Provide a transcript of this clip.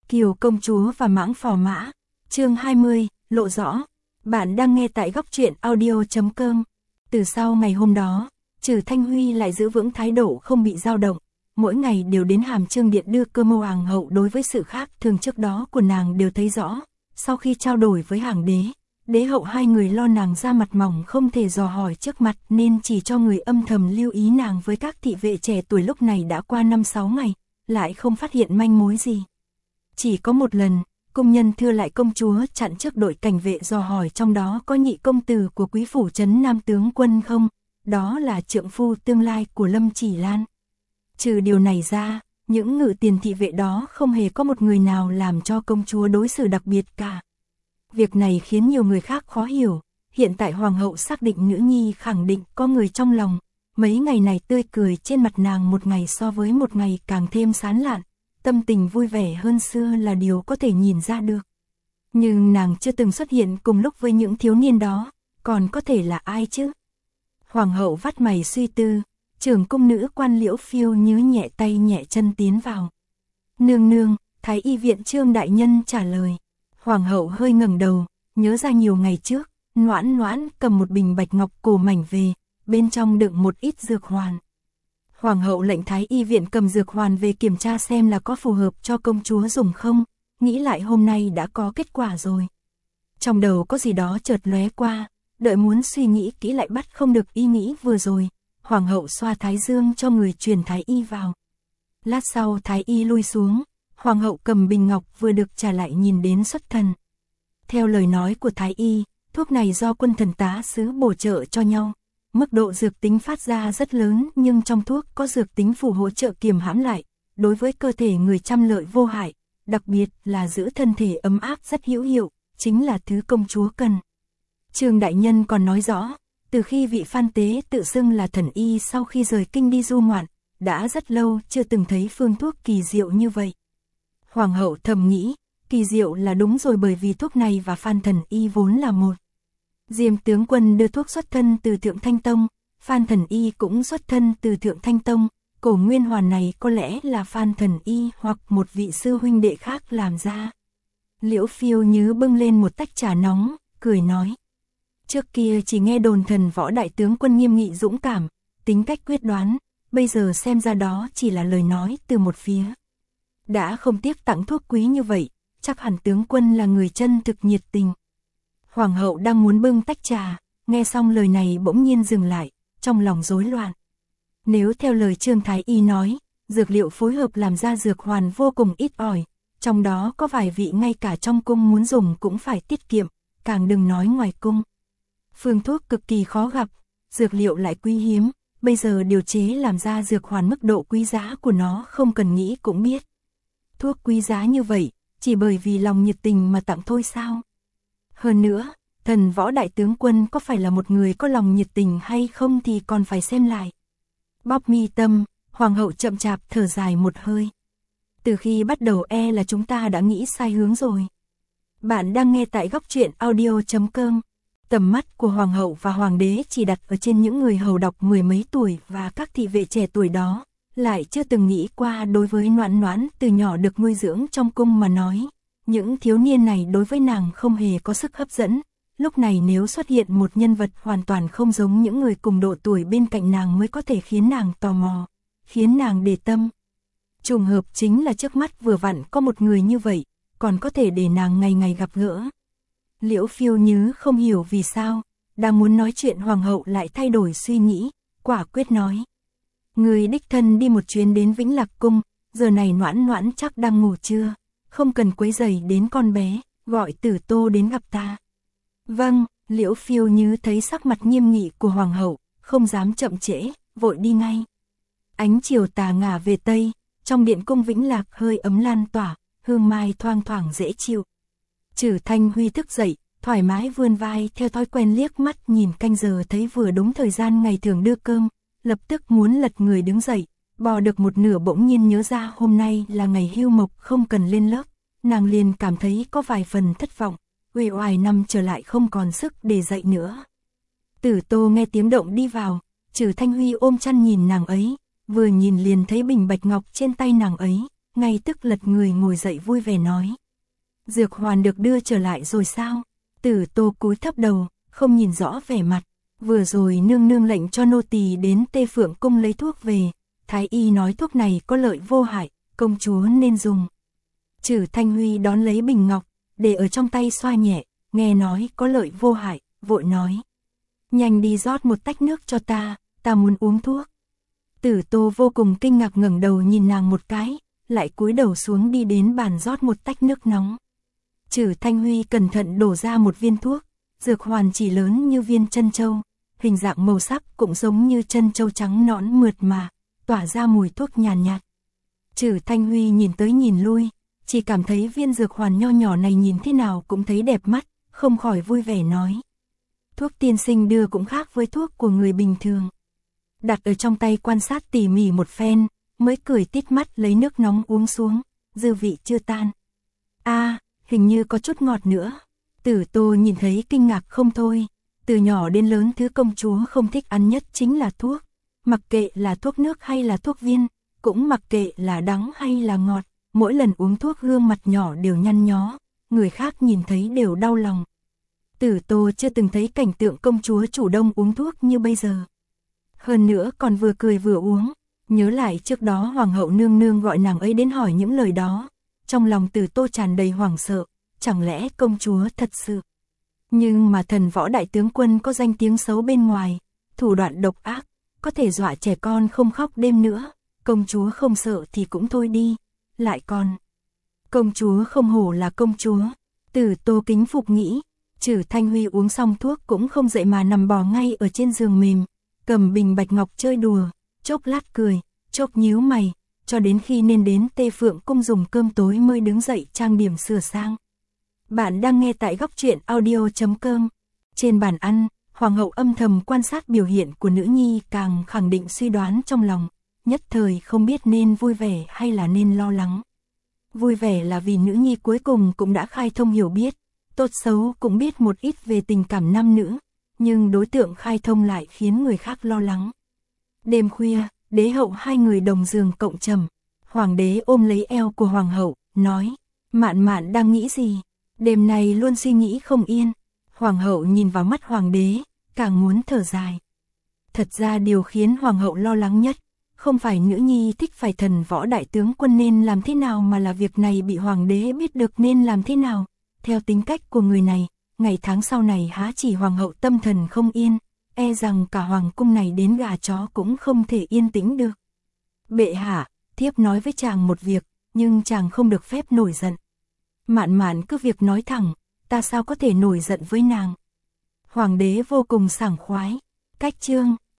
Kiều công chúa và mãng phò mã, chương 20, lộ rõ. Bạn đang nghe tại góc truyện audio.com. Từ sau ngày hôm đó, Trừ Thanh Huy lại giữ vững thái độ không bị dao động, mỗi ngày đều đến Hàm Chương Điện đưa cơm mâu Hoàng hậu. Đối với sự khác thường trước đó của nàng đều thấy rõ. Sau khi trao đổi với Hàng đế, đế hậu hai người lo nàng ra mặt mỏng không thể dò hỏi trước mặt nên chỉ cho người âm thầm lưu ý nàng với các thị vệ trẻ tuổi. Lúc này đã qua 5-6 ngày, lại không phát hiện manh mối gì. Chỉ có một lần, cung nhân thưa lại công chúa chặn trước đội cảnh vệ dò hỏi trong đó có nhị công tử của quý phủ trấn Nam tướng quân không, đó là trượng phu tương lai của Lâm Chỉ Lan. Trừ điều này ra, những ngự tiền thị vệ đó không hề có một người nào làm cho công chúa đối xử đặc biệt cả. Việc này khiến nhiều người khác khó hiểu, hiện tại hoàng hậu xác định nữ nhi khẳng định có người trong lòng, mấy ngày này tươi cười trên mặt nàng một ngày so với một ngày càng thêm sán lạn, tâm tình vui vẻ hơn xưa là điều có thể nhìn ra được. Nhưng nàng chưa từng xuất hiện cùng lúc với những thiếu niên đó, còn có thể là ai chứ? Hoàng hậu vắt mày suy tư, trưởng cung nữ quan Liễu Phiêu Như nhẹ tay nhẹ chân tiến vào. Nương nương, Thái y viện Trương đại nhân trả lời. Hoàng hậu hơi ngẩng đầu, nhớ ra nhiều ngày trước, Noãn Noãn cầm một bình bạch ngọc cổ mảnh về, bên trong đựng một ít dược hoàn. Hoàng hậu lệnh Thái y viện cầm dược hoàn về kiểm tra xem là có phù hợp cho công chúa dùng không, nghĩ lại hôm nay đã có kết quả rồi. Trong đầu có gì đó chợt lóe qua, đợi muốn suy nghĩ kỹ lại bắt không được ý nghĩ vừa rồi. Hoàng hậu xoa thái dương cho người truyền Thái y vào. Lát sau Thái y lui xuống, Hoàng hậu cầm bình ngọc vừa được trả lại nhìn đến xuất thần. Theo lời nói của Thái y, thuốc này do quân thần tá sứ bổ trợ cho nhau. Mức độ dược tính phát ra rất lớn nhưng trong thuốc có dược tính phù hỗ trợ kiềm hãm lại, đối với cơ thể người trăm lợi vô hại, đặc biệt là giữ thân thể ấm áp rất hữu hiệu, chính là thứ công chúa cần. Trương đại nhân còn nói rõ, từ khi vị Phan Tế tự xưng là thần y sau khi rời kinh đi du ngoạn, đã rất lâu chưa từng thấy phương thuốc kỳ diệu như vậy. Hoàng hậu thầm nghĩ, kỳ diệu là đúng rồi bởi vì thuốc này và Phan thần y vốn là một. Diêm tướng quân đưa thuốc xuất thân từ Thượng Thanh Tông, Phan thần y cũng xuất thân từ Thượng Thanh Tông, cổ nguyên hoàn này có lẽ là Phan thần y hoặc một vị sư huynh đệ khác làm ra. Liễu Phiêu Như bưng lên một tách trà nóng, cười nói. Trước kia chỉ nghe đồn thần võ đại tướng quân nghiêm nghị dũng cảm, tính cách quyết đoán, bây giờ xem ra đó chỉ là lời nói từ một phía. Đã không tiếc tặng thuốc quý như vậy, chắc hẳn tướng quân là người chân thực nhiệt tình. Hoàng hậu đang muốn bưng tách trà, nghe xong lời này bỗng nhiên dừng lại, trong lòng rối loạn. Nếu theo lời Trương Thái y nói, dược liệu phối hợp làm ra dược hoàn vô cùng ít ỏi, trong đó có vài vị ngay cả trong cung muốn dùng cũng phải tiết kiệm, càng đừng nói ngoài cung. Phương thuốc cực kỳ khó gặp, dược liệu lại quý hiếm, bây giờ điều chế làm ra dược hoàn mức độ quý giá của nó không cần nghĩ cũng biết. Thuốc quý giá như vậy, chỉ bởi vì lòng nhiệt tình mà tặng thôi sao? Hơn nữa, thần võ đại tướng quân có phải là một người có lòng nhiệt tình hay không thì còn phải xem lại. Bóp mi tâm, hoàng hậu chậm chạp thở dài một hơi. Từ khi bắt đầu là chúng ta đã nghĩ sai hướng rồi. Bạn đang nghe tại góc truyện audio.com. Tầm mắt của hoàng hậu và hoàng đế chỉ đặt ở trên những người hầu đọc mười mấy tuổi và các thị vệ trẻ tuổi đó, lại chưa từng nghĩ qua đối với Noãn Noãn từ nhỏ được nuôi dưỡng trong cung mà nói. Những thiếu niên này đối với nàng không hề có sức hấp dẫn, lúc này nếu xuất hiện một nhân vật hoàn toàn không giống những người cùng độ tuổi bên cạnh nàng mới có thể khiến nàng tò mò, khiến nàng để tâm. Trùng hợp chính là trước mắt vừa vặn có một người như vậy, còn có thể để nàng ngày ngày gặp gỡ. Liễu Phiêu Như không hiểu vì sao, đang muốn nói chuyện hoàng hậu lại thay đổi suy nghĩ, quả quyết nói. Người đích thân đi một chuyến đến Vĩnh Lạc Cung, giờ này Noãn Noãn chắc đang ngủ trưa, không cần quấy rầy đến con bé, gọi Tử Tô đến gặp ta. Vâng, Liễu Phiêu Như thấy sắc mặt nghiêm nghị của hoàng hậu, không dám chậm trễ, vội đi ngay. Ánh chiều tà ngả về tây, trong điện cung Vĩnh Lạc hơi ấm lan tỏa, hương mai thoang thoảng dễ chịu. Trừ Thanh Huy thức dậy, thoải mái vươn vai theo thói quen liếc mắt nhìn canh giờ thấy vừa đúng thời gian ngày thường đưa cơm, lập tức muốn lật người đứng dậy, bò được một nửa bỗng nhiên nhớ ra hôm nay là ngày hưu mộc không cần lên lớp, nàng liền cảm thấy có vài phần thất vọng, uể oải nằm trở lại không còn sức để dậy nữa. Tử Tô nghe tiếng động đi vào, Trừ Thanh Huy ôm chăn nhìn nàng ấy, vừa nhìn liền thấy bình bạch ngọc trên tay nàng ấy, ngay tức lật người ngồi dậy vui vẻ nói. Dược hoàn được đưa trở lại rồi sao? Tử Tô cúi thấp đầu, không nhìn rõ vẻ mặt. Vừa rồi nương nương lệnh cho nô tỳ đến Tê Phượng cung lấy thuốc về. Thái y nói thuốc này có lợi vô hại, công chúa nên dùng. Trử Thanh Huy đón lấy bình ngọc, để ở trong tay xoa nhẹ, nghe nói có lợi vô hại, vội nói. Nhanh đi rót một tách nước cho ta muốn uống thuốc. Tử Tô vô cùng kinh ngạc ngẩng đầu nhìn nàng một cái, lại cúi đầu xuống đi đến bàn rót một tách nước nóng. Trử Thanh Huy cẩn thận đổ ra một viên thuốc, dược hoàn chỉ lớn như viên trân châu, hình dạng màu sắc cũng giống như trân châu trắng nõn mượt mà, tỏa ra mùi thuốc nhàn nhạt. Trử Thanh Huy nhìn tới nhìn lui, chỉ cảm thấy viên dược hoàn nho nhỏ này nhìn thế nào cũng thấy đẹp mắt, không khỏi vui vẻ nói. Thuốc tiên sinh đưa cũng khác với thuốc của người bình thường. Đặt ở trong tay quan sát tỉ mỉ một phen, mới cười tít mắt lấy nước nóng uống xuống, dư vị chưa tan. Hình như có chút ngọt nữa. Tử Tô nhìn thấy kinh ngạc không thôi, từ nhỏ đến lớn thứ công chúa không thích ăn nhất chính là thuốc. Mặc kệ là thuốc nước hay là thuốc viên, cũng mặc kệ là đắng hay là ngọt, mỗi lần uống thuốc gương mặt nhỏ đều nhăn nhó, người khác nhìn thấy đều đau lòng. Tử Tô chưa từng thấy cảnh tượng công chúa chủ động uống thuốc như bây giờ. Hơn nữa còn vừa cười vừa uống, nhớ lại trước đó hoàng hậu nương nương gọi nàng ấy đến hỏi những lời đó, trong lòng Tử Tô tràn đầy hoảng sợ, chẳng lẽ công chúa thật sự. Nhưng mà thần võ đại tướng quân có danh tiếng xấu bên ngoài, thủ đoạn độc ác, có thể dọa trẻ con không khóc đêm nữa, công chúa không sợ thì cũng thôi đi, lại còn. Công chúa không hổ là công chúa, Tử Tô kính phục nghĩ. Trử Thanh Huy uống xong thuốc cũng không dậy mà nằm bò ngay ở trên giường mềm, cầm bình bạch ngọc chơi đùa, chốc lát cười, chốc nhíu mày, cho đến khi nên đến Tê Phượng cung dùng cơm tối mới đứng dậy trang điểm sửa sang. Bạn đang nghe tại góc truyện audio.com. Trên bàn ăn, hoàng hậu âm thầm quan sát biểu hiện của nữ nhi càng khẳng định suy đoán trong lòng, nhất thời không biết nên vui vẻ hay là nên lo lắng. Vui vẻ là vì nữ nhi cuối cùng cũng đã khai thông hiểu biết, tốt xấu cũng biết một ít về tình cảm nam nữ, nhưng đối tượng khai thông lại khiến người khác lo lắng. Đêm khuya, đế hậu hai người đồng giường cộng trầm, hoàng đế ôm lấy eo của hoàng hậu, nói, Mạn Mạn đang nghĩ gì? Đêm này luôn suy nghĩ không yên. Hoàng hậu nhìn vào mắt hoàng đế, càng muốn thở dài. Thật ra điều khiến hoàng hậu lo lắng nhất, không phải nữ nhi thích phải thần võ đại tướng quân nên làm thế nào mà là việc này bị hoàng đế biết được nên làm thế nào. Theo tính cách của người này, ngày tháng sau này há chỉ hoàng hậu tâm thần không yên, e rằng cả hoàng cung này đến gà chó cũng không thể yên tĩnh được. Bệ hạ, thiếp nói với chàng một việc, nhưng chàng không được phép nổi giận. Mạn Mạn cứ việc nói thẳng, ta sao có thể nổi giận với nàng. Hoàng đế vô cùng sảng khoái. Cách chương